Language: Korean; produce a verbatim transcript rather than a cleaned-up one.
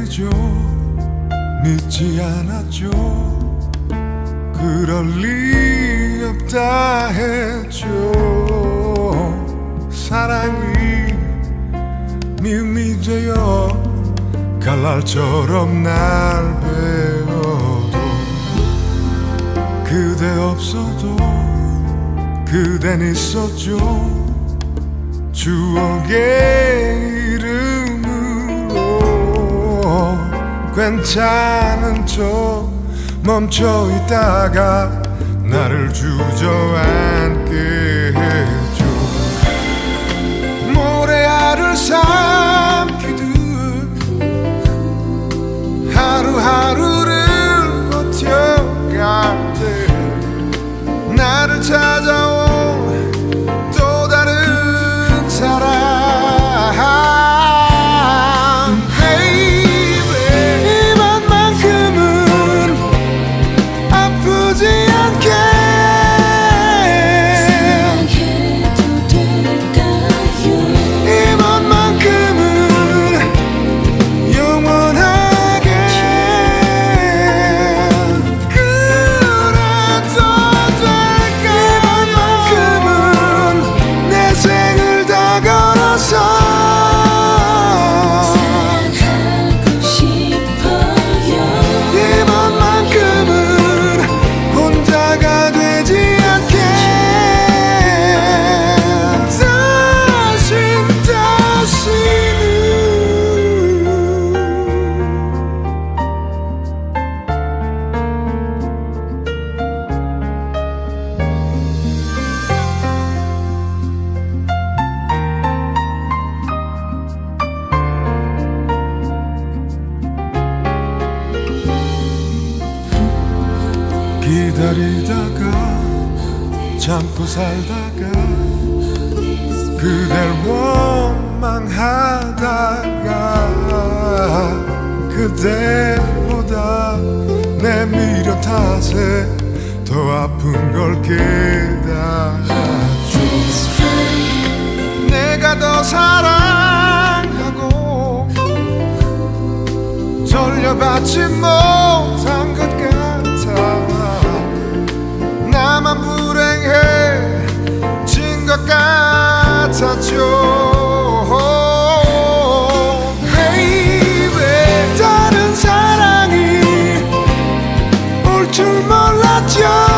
그저 믿지 않았죠. 그럴 리 없다 했죠. 사랑이 미움이 되어 칼날처럼 날 베어도 그대 없어도 그댄 있었죠. 추억의 이름으로 괜찮은 척 멈춰 있다가 나를 주저앉게 해줘. 모래알을 삼키듯 하루하루를 버텨갈 때 나를 찾아온 또 다른 사랑. Baby, 이번만큼은 아프지 않게 사랑해도 될까요? 이번만큼은 영원하게 그래도 될까? 이번만큼은 내 생을 다 걸어서 사랑하고 싶어요. 이번만큼은 혼자가 되지 않게 다시 다시는. 기다리다가 참고 살다가 그댈 원망하다가 그대보다 내미련 탓에 더 아픈 걸 깨달았죠. 내가 더 사랑하고 돌려받지 못한 것 같아. 나만 불행해진 것 같았죠. Baby, 다른 사랑이 올 줄 몰랐죠.